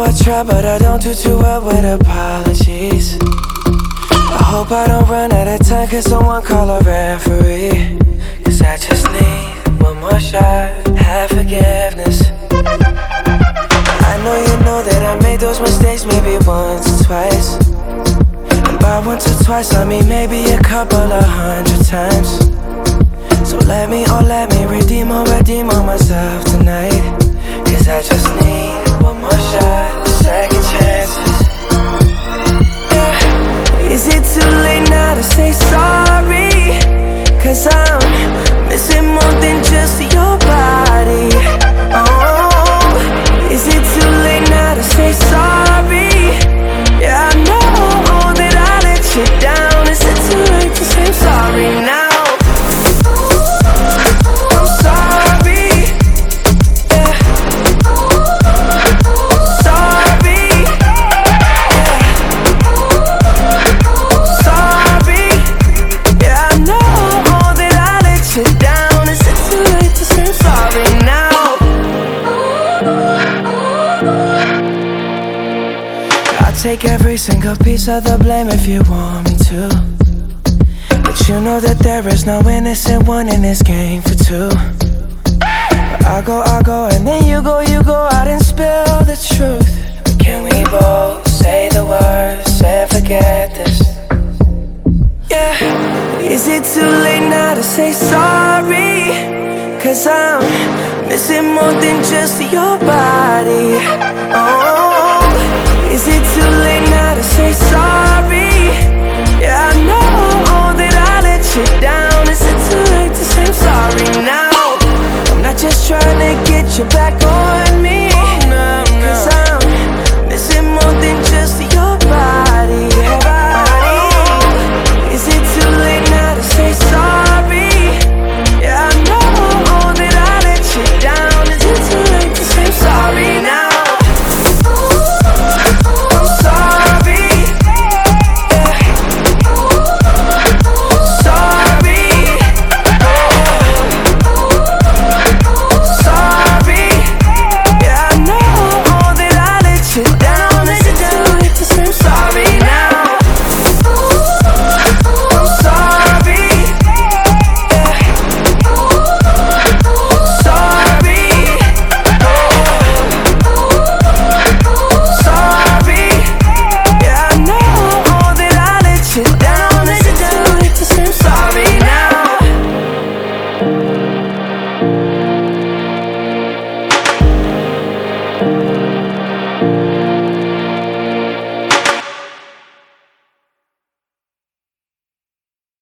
I try, but I don't do too well with apologies. I hope I don't run out of time, cause someone call a referee. Cause I just need one more shot, have forgiveness. I know you know that I made those mistakes maybe once or twice. And by once or twice I mean maybe a couple of 100 times. So let me redeem on myself tonight. Cause I just need one more shot, second chances. Yeah. Is it too late now to say sorry? Cause I'm missing more than just your body. Oh, is it too late now to say sorry? Yeah, I know that I let you down. Is it too late to say I'm sorry now? Take every single piece of the blame if you want me to. But you know that there is no innocent one in this game for two. But I go, and then you go out and spill the truth. But can we both say the words and forget this? Yeah. Is it too late now to say sorry? Cause I'm missing more than just your body. Oh,